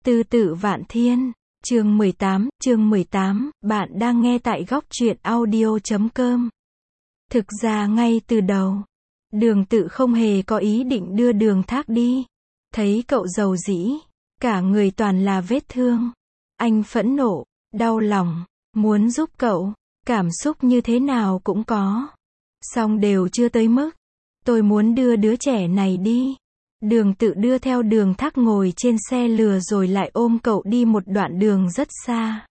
Tư tự Vạn Thiên, chương 18, bạn đang nghe tại góc truyện audio.com. Thực ra ngay từ đầu, Đường Tự không hề có ý định đưa Đường Thác đi. Thấy cậu rầu rĩ, cả người toàn là vết thương. Anh phẫn nộ, đau lòng, muốn giúp cậu, cảm xúc như thế nào cũng có. Song đều chưa tới mức. Tôi muốn đưa đứa trẻ này đi. Đường Tự đưa theo Đường Thác ngồi trên xe lừa rồi lại ôm cậu đi một đoạn đường rất xa.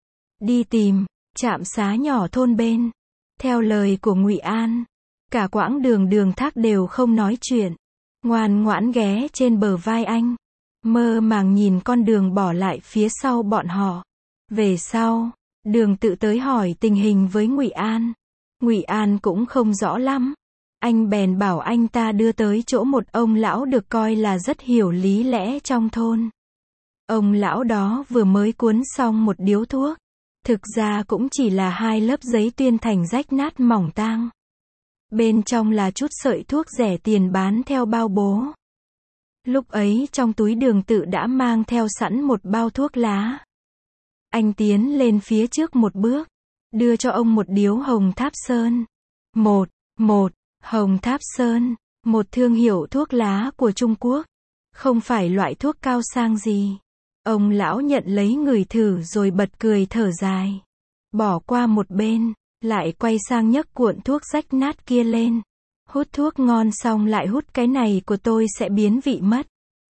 Đi tìm trạm xá nhỏ thôn bên. Theo lời của Ngụy An, cả quãng đường Đường Thác đều không nói chuyện, ngoan ngoãn ghé trên bờ vai anh, mơ màng nhìn con đường bỏ lại phía sau bọn họ. Về sau, Đường Tự tới hỏi tình hình với Ngụy An. Ngụy An cũng không rõ lắm. Anh bèn bảo anh ta đưa tới chỗ một ông lão được coi là rất hiểu lý lẽ trong thôn. Ông lão đó vừa mới cuốn xong một điếu thuốc. Thực ra cũng chỉ là 2 lớp giấy tuyên thành rách nát mỏng tang. Bên trong là chút sợi thuốc rẻ tiền bán theo bao bố. Lúc ấy trong túi Đường Tự đã mang theo sẵn một bao thuốc lá. Anh tiến lên phía trước một bước, đưa cho ông một điếu Hồng Tháp Sơn. Một Hồng Tháp Sơn, một thương hiệu thuốc lá của Trung Quốc. Không phải loại thuốc cao sang gì. Ông lão nhận lấy ngửi thử rồi bật cười thở dài. Bỏ qua một bên, lại quay sang nhấc cuộn thuốc rách nát kia lên. Hút thuốc ngon xong lại hút cái này của tôi sẽ biến vị mất.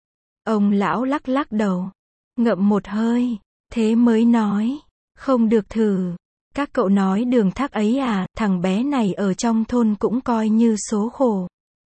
Ông lão lắc lắc đầu, ngậm một hơi, thế mới nói, không được thử. Các cậu nói Đường Thác ấy à, thằng bé này ở trong thôn cũng coi như số khổ.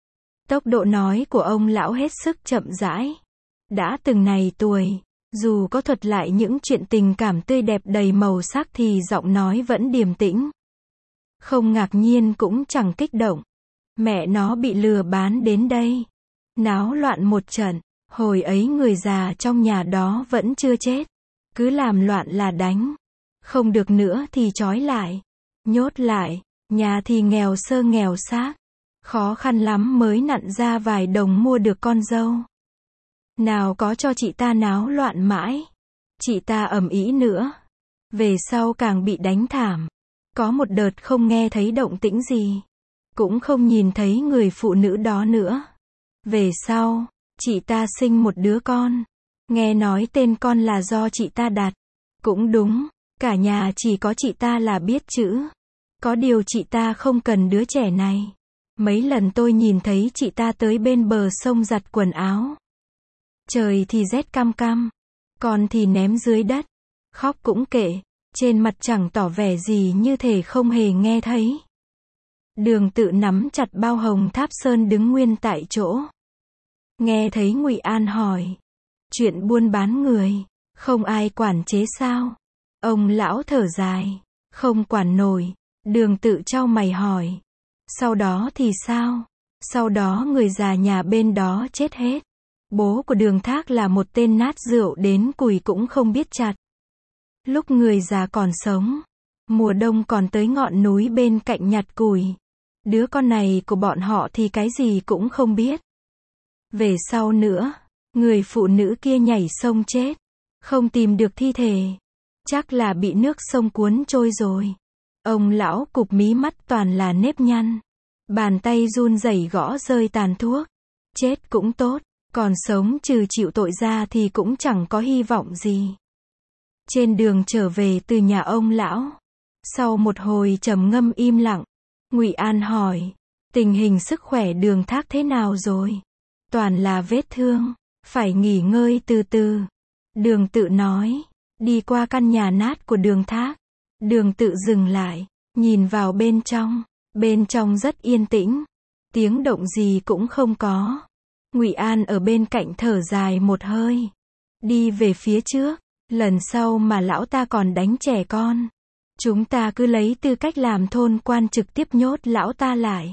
Tốc độ nói của ông lão hết sức chậm rãi. Đã từng này tuổi, dù có thuật lại những chuyện tình cảm tươi đẹp đầy màu sắc thì giọng nói vẫn điềm tĩnh. Không ngạc nhiên cũng chẳng kích động. Mẹ nó bị lừa bán đến đây. Náo loạn một trận, hồi ấy người già trong nhà đó vẫn chưa chết. Cứ làm loạn là đánh. Không được nữa thì trói lại, nhốt lại, nhà thì nghèo sơ nghèo xác. Khó khăn lắm mới nặn ra vài đồng mua được con dâu. Nào có cho chị ta náo loạn mãi. Chị ta ầm ĩ nữa. Về sau càng bị đánh thảm. Có một đợt không nghe thấy động tĩnh gì. Cũng không nhìn thấy người phụ nữ đó nữa. Về sau, chị ta sinh một đứa con. Nghe nói tên con là do chị ta đặt. Cũng đúng. Cả nhà chỉ có chị ta là biết chữ. Có điều chị ta không cần đứa trẻ này. Mấy lần tôi nhìn thấy chị ta tới bên bờ sông giặt quần áo. Trời thì rét cam cam. Con thì ném dưới đất. Khóc cũng kệ. Trên mặt chẳng tỏ vẻ gì như thể không hề nghe thấy. Đường Tự nắm chặt bao Hồng Tháp Sơn đứng nguyên tại chỗ. Nghe thấy Ngụy An hỏi. Chuyện buôn bán người, không ai quản chế sao? Ông lão thở dài, không quản nổi. Đường Tự chau mày hỏi. Sau đó thì sao? Sau đó người già nhà bên đó chết hết. Bố của Đường Thác là một tên nát rượu đến cùi cũng không biết chặt. Lúc người già còn sống, mùa đông còn tới ngọn núi bên cạnh nhặt củi. Đứa con này của bọn họ thì cái gì cũng không biết. Về sau nữa, người phụ nữ kia nhảy sông chết. Không tìm được thi thể. Chắc là bị nước sông cuốn trôi rồi. Ông lão cụp mí mắt toàn là nếp nhăn. Bàn tay run rẩy gõ rơi tàn thuốc. Chết cũng tốt, còn sống trừ chịu tội ra thì cũng chẳng có hy vọng gì. Trên đường trở về từ nhà ông lão, sau một hồi trầm ngâm im lặng, Ngụy An hỏi, tình hình sức khỏe Đường Thác thế nào rồi? Toàn là vết thương, phải nghỉ ngơi từ từ. Đường Tự nói. Đi qua căn nhà nát của Đường Thác. Đường Tự dừng lại, nhìn vào bên trong. Bên trong rất yên tĩnh. Tiếng động gì cũng không có. Ngụy An ở bên cạnh thở dài một hơi. Đi về phía trước. Lần sau mà lão ta còn đánh trẻ con, chúng ta cứ lấy tư cách làm thôn quan trực tiếp nhốt lão ta lại.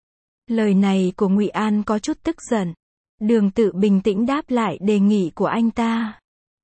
Lời này của Ngụy An có chút tức giận. Đường Tự bình tĩnh đáp lại đề nghị của anh ta.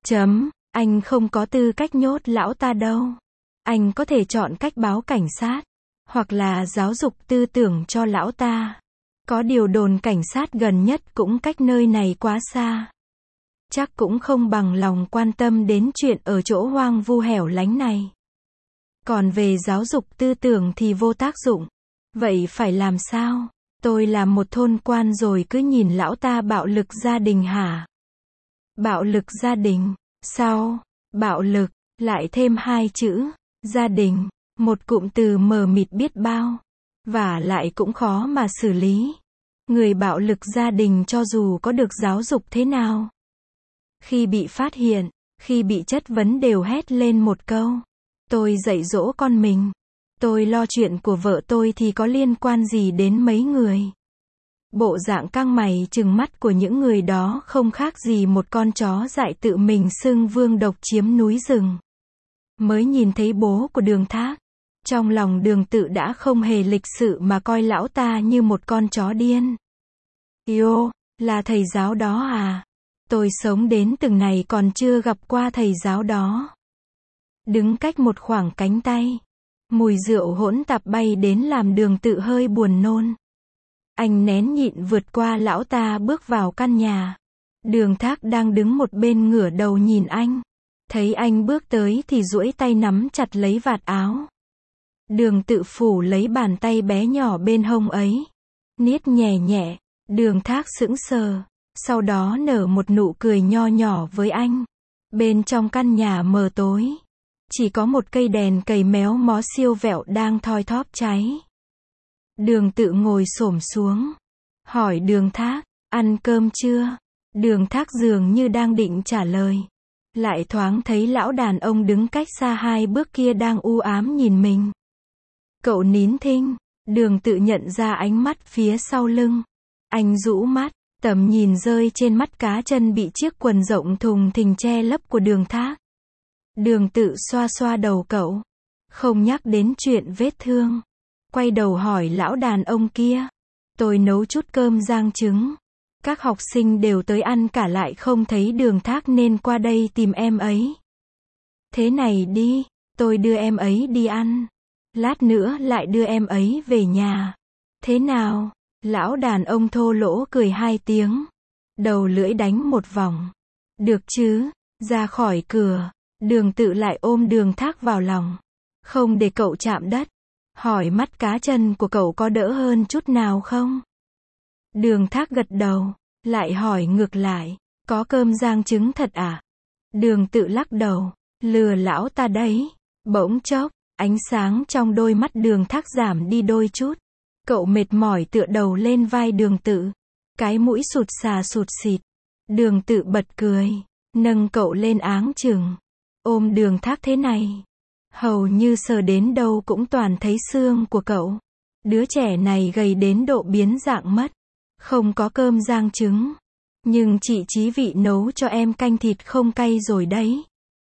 Anh không có tư cách nhốt lão ta đâu. Anh có thể chọn cách báo cảnh sát, hoặc là giáo dục tư tưởng cho lão ta. Có điều đồn cảnh sát gần nhất cũng cách nơi này quá xa. chắc cũng không bằng lòng quan tâm đến chuyện ở chỗ hoang vu hẻo lánh này. Còn về giáo dục tư tưởng thì vô tác dụng. Vậy phải làm sao? Tôi làm một thôn quan rồi cứ nhìn lão ta bạo lực gia đình hả? Bạo lực gia đình? Sao? Bạo lực, lại thêm hai chữ, gia đình, một cụm từ mờ mịt biết bao. Và lại cũng khó mà xử lý. Người bạo lực gia đình cho dù có được giáo dục thế nào, khi bị phát hiện, khi bị chất vấn đều hét lên một câu: tôi dạy dỗ con mình, tôi lo chuyện của vợ tôi thì có liên quan gì đến mấy người. Bộ dạng căng mày trừng mắt của những người đó không khác gì một con chó dại tự mình xưng vương độc chiếm núi rừng. Mới nhìn thấy bố của Đường Thác, trong lòng Đường Tự đã không hề lịch sự mà coi lão ta như một con chó điên. Yêu, là thầy giáo đó à? Tôi sống đến từng này còn chưa gặp qua thầy giáo đó. Đứng cách một khoảng cánh tay, mùi rượu hỗn tạp bay đến làm Đường Tự hơi buồn nôn. Anh nén nhịn vượt qua lão ta bước vào căn nhà. Đường Thác đang đứng một bên ngửa đầu nhìn anh. Thấy anh bước tới thì duỗi tay nắm chặt lấy vạt áo. Đường Tự phủ lấy bàn tay bé nhỏ bên hông ấy, niết nhẹ nhẹ. Đường Thác sững sờ, sau đó nở một nụ cười nho nhỏ với anh. Bên trong căn nhà mờ tối, chỉ có một cây đèn cầy méo mó siêu vẹo đang thoi thóp cháy. Đường Tự ngồi xổm xuống, hỏi Đường Thác, ăn cơm chưa? Đường Thác dường như đang định trả lời, lại thoáng thấy lão đàn ông đứng cách xa 2 bước kia đang u ám nhìn mình. Cậu nín thinh. Đường Tự nhận ra ánh mắt phía sau lưng. Anh rũ mắt, tầm nhìn rơi trên mắt cá chân bị chiếc quần rộng thùng thình che lấp của Đường Thác. Đường Tự xoa xoa đầu cậu, không nhắc đến chuyện vết thương. Quay đầu hỏi lão đàn ông kia, tôi nấu chút cơm rang trứng. Các học sinh đều tới ăn cả lại không thấy Đường Thác nên qua đây tìm em ấy. Thế này đi, tôi đưa em ấy đi ăn. Lát nữa lại đưa em ấy về nhà. Thế nào? Lão đàn ông thô lỗ cười 2 tiếng. Đầu lưỡi đánh một vòng. Được chứ? Ra khỏi cửa, Đường Tự lại ôm Đường Thác vào lòng. Không để cậu chạm đất. Hỏi mắt cá chân của cậu có đỡ hơn chút nào không? Đường Thác gật đầu, lại hỏi ngược lại, có cơm rang trứng thật à? Đường Tự lắc đầu, lừa lão ta đấy. Bỗng chốc, ánh sáng trong đôi mắt Đường Thác giảm đi đôi chút. Cậu mệt mỏi tựa đầu lên vai Đường Tự. Cái mũi sụt xà sụt xịt. Đường Tự bật cười, nâng cậu lên áng chừng. Ôm Đường Thác thế này, hầu như sờ đến đâu cũng toàn thấy xương của cậu. Đứa trẻ này gầy đến độ biến dạng mất. Không có cơm rang trứng, nhưng chị Chí Vị nấu cho em canh thịt không cay rồi đấy.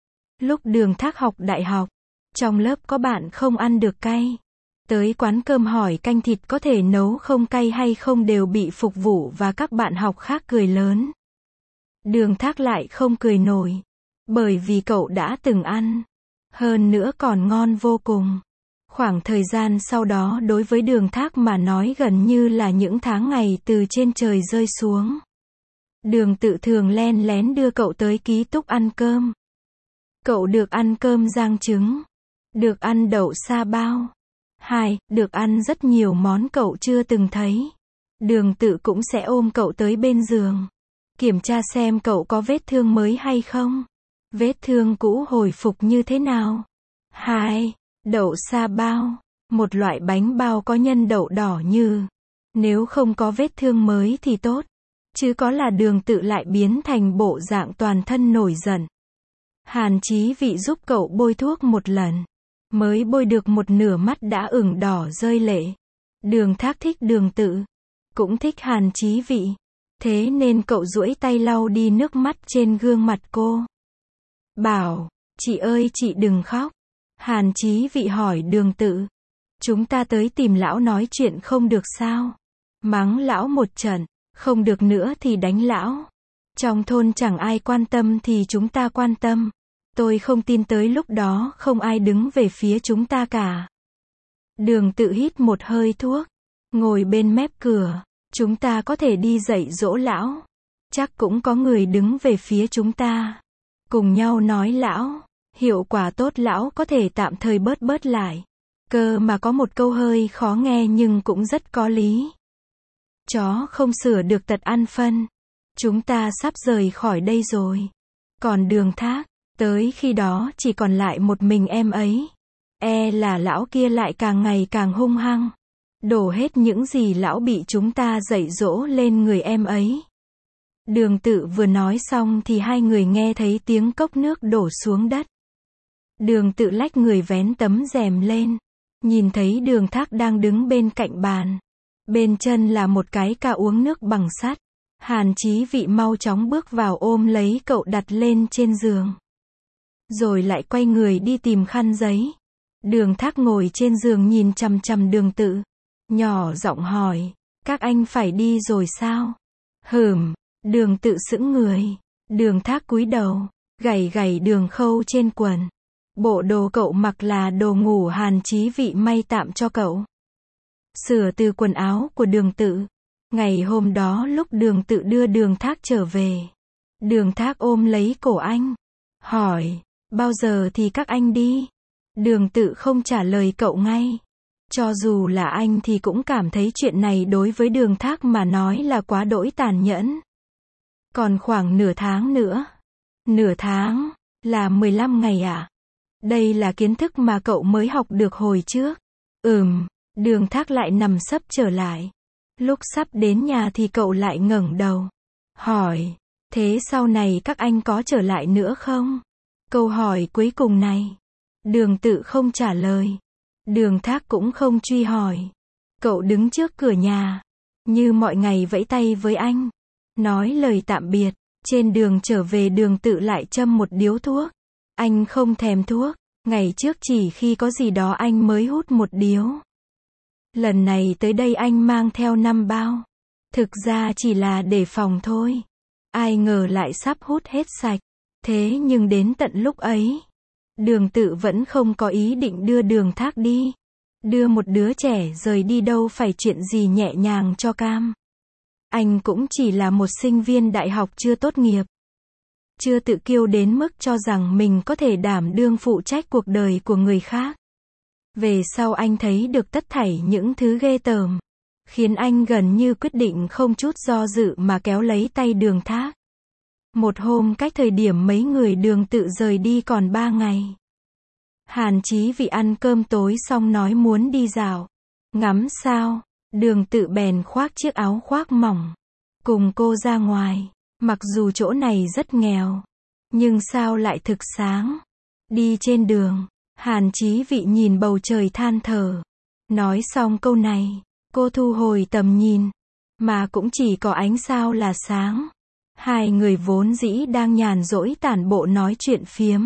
Lúc Đường Thác học đại học, trong lớp có bạn không ăn được cay. Tới quán cơm hỏi canh thịt có thể nấu không cay hay không đều bị phục vụ và các bạn học khác cười lớn. Đường Thác lại không cười nổi, bởi vì cậu đã từng ăn. Hơn nữa còn ngon vô cùng. Khoảng thời gian sau đó đối với Đường Thác mà nói gần như là những tháng ngày từ trên trời rơi xuống. Đường Tự thường len lén đưa cậu tới ký túc ăn cơm. Cậu được ăn cơm rang trứng, được ăn đậu sa bao. Được ăn rất nhiều món cậu chưa từng thấy. Đường Tự cũng sẽ ôm cậu tới bên giường, kiểm tra xem cậu có vết thương mới hay không. Vết thương cũ hồi phục như thế nào. Đậu sa bao, một loại bánh bao có nhân đậu đỏ như. Nếu không có vết thương mới thì tốt. Chứ có là Đường Tự lại biến thành bộ dạng toàn thân nổi giận. Hàn Chí Vị giúp cậu bôi thuốc một lần. Mới bôi được một nửa mắt đã ửng đỏ rơi lệ. Đường Thác thích Đường Tự, cũng thích Hàn Chí Vị. Thế nên cậu duỗi tay lau đi nước mắt trên gương mặt cô. Bảo, chị ơi chị đừng khóc. Hàn Chí Vị hỏi Đường Tự, chúng ta tới tìm lão nói chuyện không được sao? Mắng lão một trận, không được nữa thì đánh lão. Trong thôn chẳng ai quan tâm thì chúng ta quan tâm. Tôi không tin tới lúc đó không ai đứng về phía chúng ta cả. Đường Tự hít một hơi thuốc, ngồi bên mép cửa. Chúng ta có thể đi dạy dỗ lão. Chắc cũng có người đứng về phía chúng ta. Cùng nhau nói lão. Hiệu quả tốt lão có thể tạm thời bớt bớt lại. Cơ mà có một câu hơi khó nghe nhưng cũng rất có lý. Chó không sửa được tật ăn phân. Chúng ta sắp rời khỏi đây rồi. Còn Đường Thác, tới khi đó chỉ còn lại một mình em ấy. Là lão kia lại càng ngày càng hung hăng. Đổ hết những gì lão bị chúng ta dạy dỗ lên người em ấy. Đường Tự vừa nói xong thì hai người nghe thấy tiếng cốc nước đổ xuống đất. Đường Tự lách người vén tấm rèm lên. Nhìn thấy Đường Thác đang đứng bên cạnh bàn. Bên chân là một cái ca uống nước bằng sắt. Hàn Chí Vị mau chóng bước vào ôm lấy cậu đặt lên trên giường. Rồi lại quay người đi tìm khăn giấy. Đường Thác ngồi trên giường nhìn chằm chằm Đường Tự. Nhỏ giọng hỏi, các anh phải đi rồi sao? Đường Tự sững người. Đường Thác cúi đầu, gảy gảy đường khâu trên quần. Bộ đồ cậu mặc là đồ ngủ Hàn Chí Vị may tạm cho cậu. Sửa từ quần áo của Đường Tự. Ngày hôm đó lúc Đường Tự đưa Đường Thác trở về. Đường Thác ôm lấy cổ anh. Hỏi, bao giờ thì các anh đi? Đường Tự không trả lời cậu ngay. Cho dù là anh thì cũng cảm thấy chuyện này đối với Đường Thác mà nói là quá đỗi tàn nhẫn. Còn khoảng nửa tháng nữa. Nửa tháng, là 15 ngày à? Đây là kiến thức mà cậu mới học được hồi trước. Đường Thác lại nằm sấp trở lại. Lúc sắp đến nhà thì cậu lại ngẩng đầu. Hỏi, thế sau này các anh có trở lại nữa không? Câu hỏi cuối cùng này. Đường Tự không trả lời. Đường Thác cũng không truy hỏi. Cậu đứng trước cửa nhà. Như mọi ngày vẫy tay với anh. Nói lời tạm biệt. Trên đường trở về Đường Tự lại châm một điếu thuốc. Anh không thèm thuốc. Ngày trước chỉ khi có gì đó anh mới hút một điếu. Lần này tới đây anh mang theo 5 bao. Thực ra chỉ là để phòng thôi. Ai ngờ lại sắp hút hết sạch. Thế nhưng đến tận lúc ấy, Đường Tự vẫn không có ý định đưa Đường Thác đi. Đưa một đứa trẻ rời đi đâu phải chuyện gì nhẹ nhàng cho cam. Anh cũng chỉ là một sinh viên đại học chưa tốt nghiệp. Chưa tự kiêu đến mức cho rằng mình có thể đảm đương phụ trách cuộc đời của người khác. Về sau anh thấy được tất thảy những thứ ghê tởm. Khiến anh gần như quyết định không chút do dự mà kéo lấy tay Đường Thác. Một hôm cách thời điểm mấy người Đường Tự rời đi còn 3 ngày. Hàn Chí Vị ăn cơm tối xong nói muốn đi dạo. Ngắm sao? Đường Tự bèn khoác chiếc áo khoác mỏng. Cùng cô ra ngoài. Mặc dù chỗ này rất nghèo. Nhưng sao lại thực sáng. Đi trên đường. Hàn Chí Vị nhìn bầu trời than thở. Nói xong câu này. Cô thu hồi tầm nhìn. Mà cũng chỉ có ánh sao là sáng. Hai người vốn dĩ đang nhàn rỗi tản bộ nói chuyện phiếm.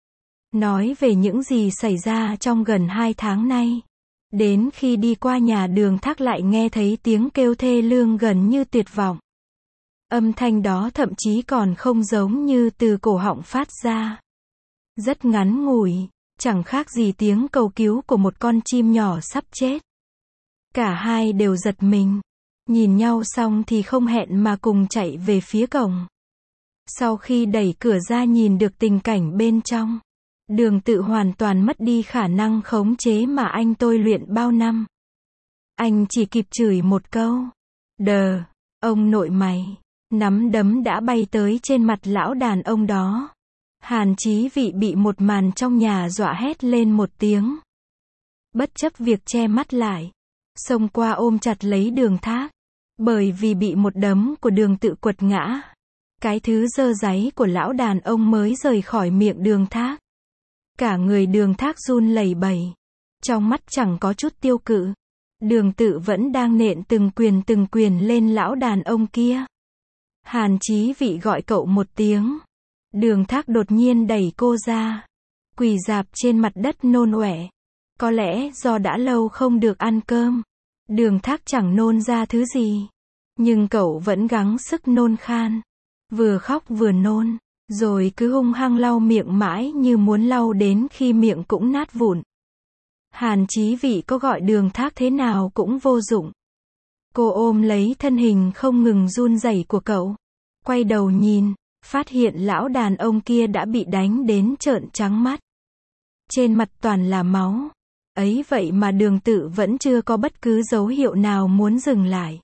Nói về những gì xảy ra trong gần 2 tháng nay. Đến khi đi qua nhà Đường Thác lại nghe thấy tiếng kêu thê lương gần như tuyệt vọng. Âm thanh đó thậm chí còn không giống như từ cổ họng phát ra. Rất ngắn ngủi, chẳng khác gì tiếng cầu cứu của một con chim nhỏ sắp chết. Cả hai đều giật mình. Nhìn nhau xong thì không hẹn mà cùng chạy về phía cổng. Sau khi đẩy cửa ra nhìn được tình cảnh bên trong. Đường Tự hoàn toàn mất đi khả năng khống chế mà anh tôi luyện bao năm. Anh chỉ kịp chửi một câu. Đờ, ông nội mày. Nắm đấm đã bay tới trên mặt lão đàn ông đó. Hàn Chí Vị bị một màn trong nhà dọa hét lên một tiếng. Bất chấp việc che mắt lại. Xông qua ôm chặt lấy Đường Thác. Bởi vì bị một đấm của Đường Tự quật ngã. Cái thứ dơ dáy của lão đàn ông mới rời khỏi miệng Đường Thác. Cả người Đường Thác run lẩy bẩy. Trong mắt chẳng có chút tiêu cự. Đường Tự vẫn đang nện từng quyền lên lão đàn ông kia. Hàn Chí Vị gọi cậu một tiếng. Đường Thác đột nhiên đẩy cô ra. Quỳ rạp trên mặt đất nôn ọe. Có lẽ do đã lâu không được ăn cơm. Đường Thác chẳng nôn ra thứ gì. Nhưng cậu vẫn gắng sức nôn khan. Vừa khóc vừa nôn. Rồi cứ hung hăng lau miệng mãi như muốn lau đến khi miệng cũng nát vụn. Hàn Chí Vị có gọi Đường Thác thế nào cũng vô dụng. Cô ôm lấy thân hình không ngừng run rẩy của cậu. Quay đầu nhìn, phát hiện lão đàn ông kia đã bị đánh đến trợn trắng mắt. Trên mặt toàn là máu. Ấy vậy mà Đường Tự vẫn chưa có bất cứ dấu hiệu nào muốn dừng lại.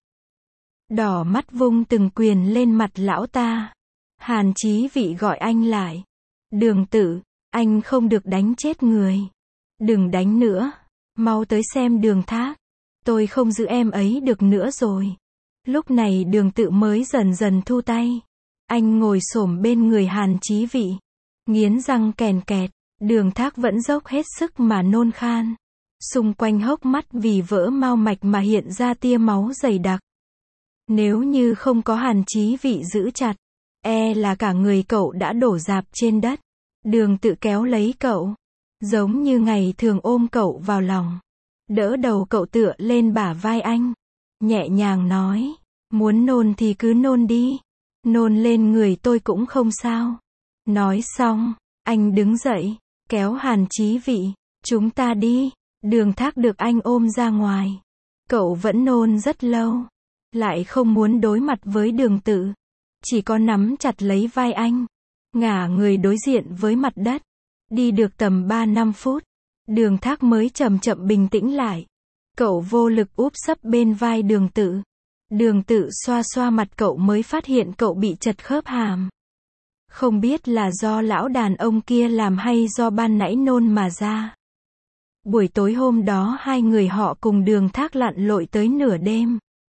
Đỏ mắt vung từng quyền lên mặt lão ta. Hàn Chí Vị gọi anh lại. Đường Tự, anh không được đánh chết người. Đừng đánh nữa. Mau tới xem Đường Thác. Tôi không giữ em ấy được nữa rồi. Lúc này Đường Tự mới dần dần thu tay. Anh ngồi xổm bên người Hàn Chí Vị. Nghiến răng kèn kẹt. Đường Thác vẫn dốc hết sức mà nôn khan. Xung quanh hốc mắt vì vỡ mao mạch mà hiện ra tia máu dày đặc. Nếu như không có Hàn Chí Vị giữ chặt, e là cả người cậu đã đổ rạp trên đất. Đường Tự kéo lấy cậu, giống như ngày thường ôm cậu vào lòng. Đỡ đầu cậu tựa lên bả vai anh. Nhẹ nhàng nói, muốn nôn thì cứ nôn đi. Nôn lên người tôi cũng không sao. Nói xong, anh đứng dậy, kéo Hàn Chí Vị, chúng ta đi. Đường Thác được anh ôm ra ngoài. Cậu vẫn nôn rất lâu. Lại không muốn đối mặt với Đường Tự. Chỉ có nắm chặt lấy vai anh. Ngả người đối diện với mặt đất. Đi được tầm 3-5 phút. Đường Thác mới chậm chậm bình tĩnh lại. Cậu vô lực úp sấp bên vai Đường Tự. Đường Tự xoa xoa mặt cậu mới phát hiện cậu bị chật khớp hàm. Không biết là do lão đàn ông kia làm hay do ban nãy nôn mà ra. Buổi tối hôm đó hai người họ cùng Đường Thác lặn lội tới nửa đêm.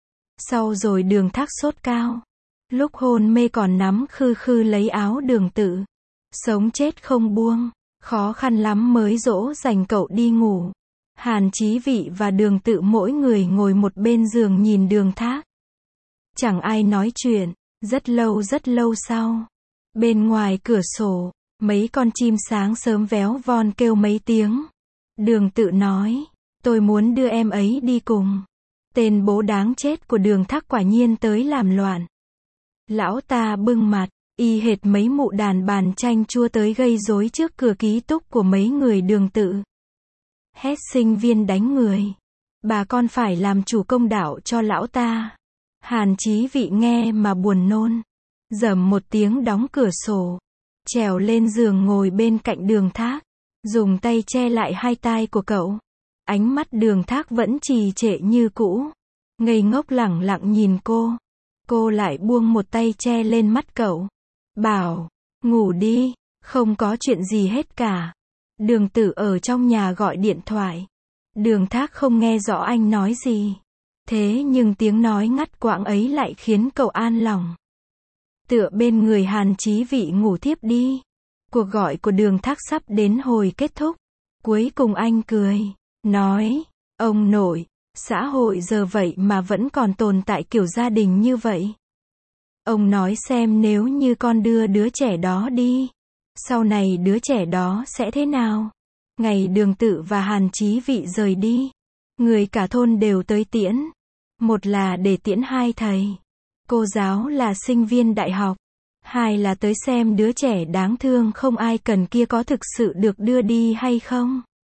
Sau rồi Đường Thác sốt cao. Lúc hôn mê còn nắm khư khư lấy áo Đường Tự. Sống chết không buông. Khó khăn lắm mới dỗ dành cậu đi ngủ. Hàn Chí Vị và Đường Tự mỗi người ngồi một bên giường nhìn Đường Thác. Chẳng ai nói chuyện. Rất lâu sau. Bên ngoài cửa sổ, mấy con chim sáng sớm véo von kêu mấy tiếng. Đường Tự nói, tôi muốn đưa em ấy đi cùng. Tên bố đáng chết của Đường Thác quả nhiên tới làm loạn. Lão ta bưng mặt, y hệt mấy mụ đàn bàn chanh chua tới gây rối trước cửa ký túc của mấy người Đường Tự. Hét sinh viên đánh người. Bà con phải làm chủ công đạo cho lão ta. Hàn Chí Vị nghe mà buồn nôn. Dầm một tiếng đóng cửa sổ. Trèo lên giường ngồi bên cạnh Đường Thác. Dùng tay che lại hai tai của cậu. Ánh mắt Đường Thác vẫn trì trệ như cũ. Ngây ngốc lẳng lặng nhìn cô. Cô lại buông một tay che lên mắt cậu. Bảo, ngủ đi, không có chuyện gì hết cả. Đường Tự ở trong nhà gọi điện thoại. Đường Thác không nghe rõ anh nói gì. Thế nhưng tiếng nói ngắt quãng ấy lại khiến cậu an lòng. Tựa bên người Hàn Chí Vị ngủ thiếp đi. Cuộc gọi của Đường Thác sắp đến hồi kết thúc. Cuối cùng anh cười, nói, ông nội, xã hội giờ vậy mà vẫn còn tồn tại kiểu gia đình như vậy. Ông nói xem nếu như con đưa đứa trẻ đó đi, sau này đứa trẻ đó sẽ thế nào? Ngày Đường Tự và Hàn Chí Vị rời đi, người cả thôn đều tới tiễn. Một là để tiễn hai thầy cô giáo là sinh viên đại học. Hai là tới xem đứa trẻ đáng thương không ai cần kia có thực sự được đưa đi hay không.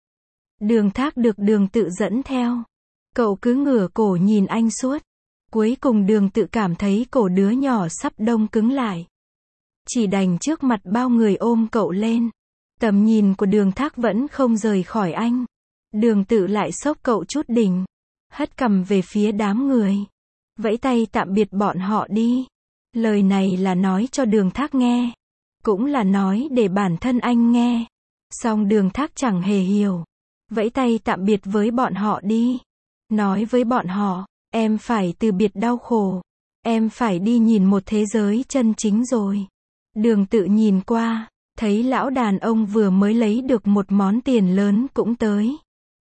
Đường Thác được Đường Tự dẫn theo. Cậu cứ ngửa cổ nhìn anh suốt. Cuối cùng Đường Tự cảm thấy cổ đứa nhỏ sắp đông cứng lại. Chỉ đành trước mặt bao người ôm cậu lên. Tầm nhìn của Đường Thác vẫn không rời khỏi anh. Đường Tự lại xốc cậu chút đỉnh. Hất cằm về phía đám người. Vẫy tay tạm biệt bọn họ đi. Lời này là nói cho Đường Thác nghe. Cũng là nói để bản thân anh nghe. Song Đường Thác chẳng hề hiểu. Vẫy tay tạm biệt với bọn họ đi. Nói với bọn họ, em phải từ biệt đau khổ. Em phải đi nhìn một thế giới chân chính rồi. Đường Tự nhìn qua, thấy lão đàn ông vừa mới lấy được một món tiền lớn cũng tới.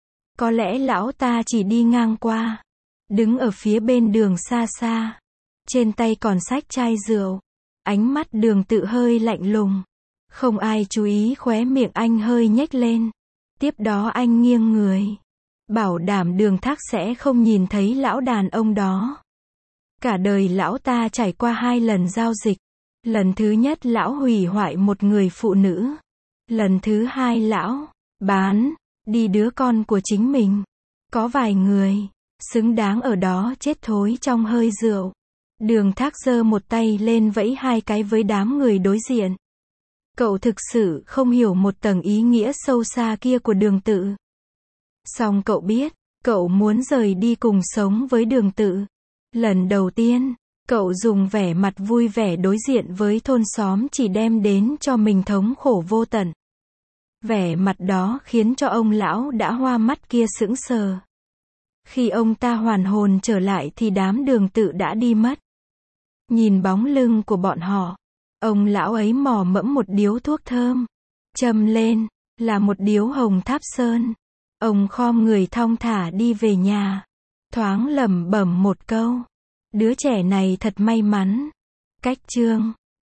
Có lẽ lão ta chỉ đi ngang qua. Đứng ở phía bên đường xa xa. Trên tay còn xách chai rượu. Ánh mắt Đường Tự hơi lạnh lùng. Không ai chú ý khóe miệng anh hơi nhếch lên. Tiếp đó anh nghiêng người. Bảo đảm Đường Thác sẽ không nhìn thấy lão đàn ông đó. Cả đời lão ta trải qua 2 lần giao dịch. Lần thứ nhất lão hủy hoại một người phụ nữ. Lần thứ 2 lão bán đi đứa con của chính mình. Có vài người xứng đáng ở đó chết thối trong hơi rượu. Đường Thác giơ một tay lên vẫy hai cái với đám người đối diện. Cậu thực sự không hiểu một tầng ý nghĩa sâu xa kia của Đường Tự. Song cậu biết, cậu muốn rời đi cùng sống với Đường Tự. Lần đầu tiên, cậu dùng vẻ mặt vui vẻ đối diện với thôn xóm chỉ đem đến cho mình thống khổ vô tận. Vẻ mặt đó khiến cho ông lão đã hoa mắt kia sững sờ. Khi ông ta hoàn hồn trở lại thì đám Đường Tự đã đi mất. Nhìn bóng lưng của bọn họ, ông lão ấy mò mẫm một điếu thuốc thơm. Châm lên, là một điếu hồng Tháp Sơn. Ông khom người thong thả đi về nhà. Thoáng lẩm bẩm một câu. Đứa trẻ này thật may mắn. Cách chương